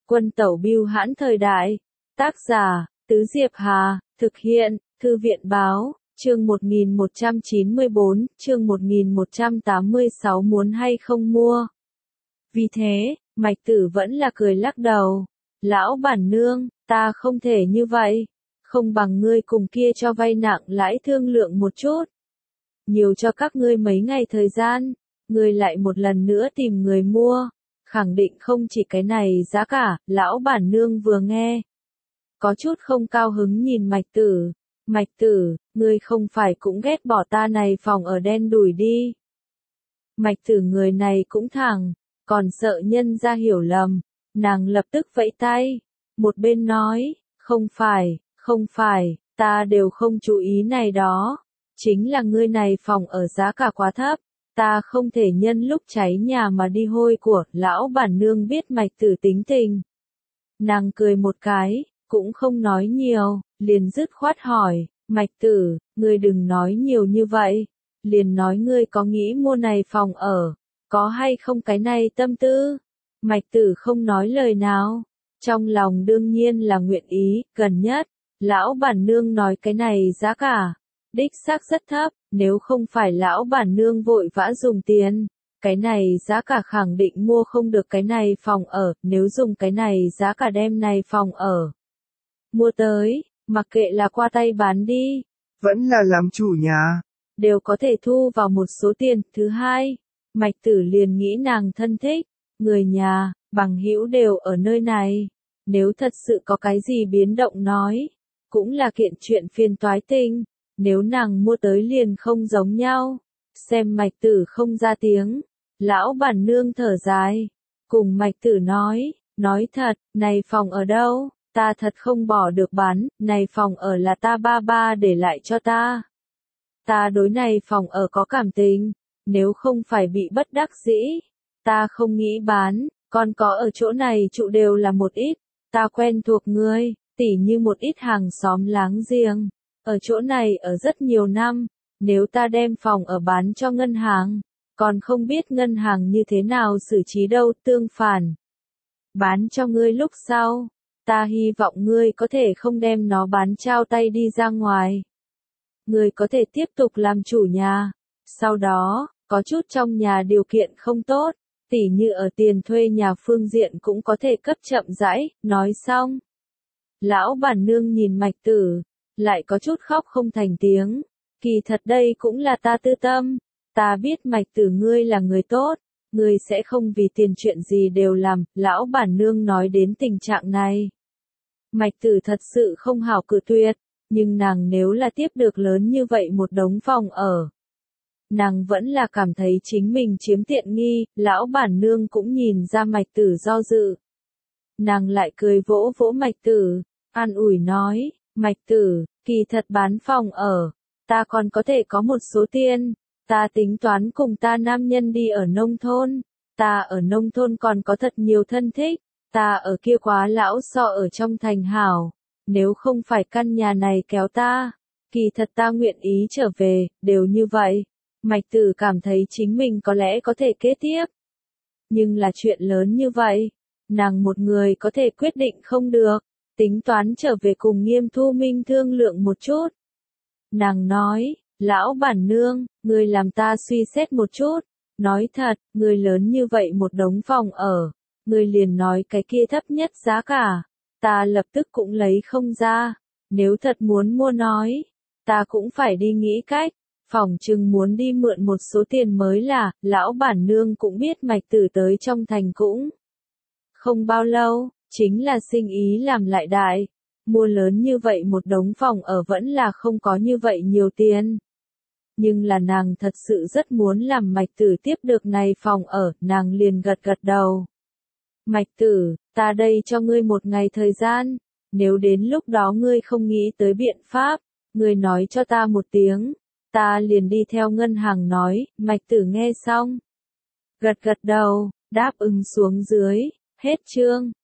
Quân tẩu bưu hãn thời đại. Tác giả, Tứ Diệp Hà, thực hiện, Thư viện báo, chương 1194, chương 1186 muốn hay không mua. Vì thế, Mạch Tử vẫn là cười lắc đầu. Lão bản nương, ta không thể như vậy. Không bằng ngươi cùng kia cho vay nặng lãi thương lượng một chút. Nhiều cho các ngươi mấy ngày thời gian, ngươi lại một lần nữa tìm người mua. Khẳng định không chỉ cái này giá cả, lão bản nương vừa nghe. Có chút không cao hứng nhìn Mạch Tử. Mạch Tử, ngươi không phải cũng ghét bỏ ta này phòng ở đen đủi đi. Mạch Tử người này cũng thẳng, còn sợ nhân ra hiểu lầm. Nàng lập tức vẫy tay. Một bên nói, không phải, ta đều không chú ý này đó. Chính là ngươi này phòng ở giá cả quá thấp. Ta không thể nhân lúc cháy nhà mà đi hôi của, lão bản nương biết Mạch Tử tính tình. Nàng cười một cái, cũng không nói nhiều, liền dứt khoát hỏi, Mạch Tử, ngươi đừng nói nhiều như vậy. Liền nói ngươi có nghĩ mua này phòng ở, có hay không cái này tâm tư. Mạch Tử không nói lời nào, trong lòng đương nhiên là nguyện ý, gần nhất. Lão bản nương nói cái này giá cả, đích xác rất thấp, nếu không phải lão bản nương vội vã dùng tiền, cái này giá cả khẳng định mua không được cái này phòng ở, nếu dùng cái này giá cả đem này phòng ở. Mua tới, mặc kệ là qua tay bán đi, vẫn là làm chủ nhà, đều có thể thu vào một số tiền. Thứ hai, Mạch Tử liền nghĩ nàng thân thích, người nhà, bằng hữu đều ở nơi này, nếu thật sự có cái gì biến động nói, cũng là kiện chuyện phiền toái tinh. Nếu nàng mua tới liền không giống nhau. Xem Mạch Tử không ra tiếng. Lão bản nương thở dài. Cùng Mạch Tử nói thật, này phòng ở đâu, ta thật không bỏ được bán, này phòng ở là ta ba ba để lại cho ta. Ta đối này phòng ở có cảm tình, nếu không phải bị bất đắc dĩ, ta không nghĩ bán, còn có ở chỗ này trụ đều là một ít, ta quen thuộc ngươi, tỉ như một ít hàng xóm láng giềng. Ở chỗ này ở rất nhiều năm, nếu ta đem phòng ở bán cho ngân hàng, còn không biết ngân hàng như thế nào xử trí đâu. Tương phản, bán cho ngươi lúc sau, ta hy vọng ngươi có thể không đem nó bán trao tay đi ra ngoài. Ngươi có thể tiếp tục làm chủ nhà, sau đó, có chút trong nhà điều kiện không tốt, tỉ như ở tiền thuê nhà phương diện cũng có thể cấp chậm rãi. Nói xong, lão bản nương nhìn Mạch Tử, lại có chút khóc không thành tiếng. Kỳ thật đây cũng là ta tư tâm. Ta biết Mạch Tử ngươi là người tốt, ngươi sẽ không vì tiền chuyện gì đều làm. Lão bản nương nói đến tình trạng này, Mạch Tử thật sự không hảo cự tuyệt, nhưng nàng nếu là tiếp được lớn như vậy một đống phòng ở, nàng vẫn là cảm thấy chính mình chiếm tiện nghi. Lão bản nương cũng nhìn ra Mạch Tử do dự. Nàng lại cười vỗ vỗ Mạch Tử, an ủi nói, Mạch Tử, kỳ thật bán phòng ở, ta còn có thể có một số tiền, ta tính toán cùng ta nam nhân đi ở nông thôn, ta ở nông thôn còn có thật nhiều thân thích, ta ở kia quá lão so ở trong thành hảo, nếu không phải căn nhà này kéo ta, kỳ thật ta nguyện ý trở về. Đều như vậy, Mạch Tử cảm thấy chính mình có lẽ có thể kế tiếp. Nhưng là chuyện lớn như vậy, nàng một người có thể quyết định không được. Tính toán trở về cùng Nghiêm Thu Minh thương lượng một chút. Nàng nói, lão bản nương, ngươi làm ta suy xét một chút. Nói thật, ngươi lớn như vậy một đống phòng ở, ngươi liền nói cái kia thấp nhất giá cả, ta lập tức cũng lấy không ra. Nếu thật muốn mua nói, ta cũng phải đi nghĩ cách, phỏng chừng muốn đi mượn một số tiền mới là. Lão bản nương cũng biết Mạch Tử tới trong thành cũng không bao lâu. Chính là sinh ý làm lại đại, mua lớn như vậy một đống phòng ở vẫn là không có như vậy nhiều tiền. Nhưng là nàng thật sự rất muốn làm Mạch Tử tiếp được này phòng ở, nàng liền gật gật đầu. Mạch Tử, ta đây cho ngươi một ngày thời gian, nếu đến lúc đó ngươi không nghĩ tới biện pháp, ngươi nói cho ta một tiếng, ta liền đi theo ngân hàng nói. Mạch Tử nghe xong, gật gật đầu, đáp ứng xuống dưới. Hết chương.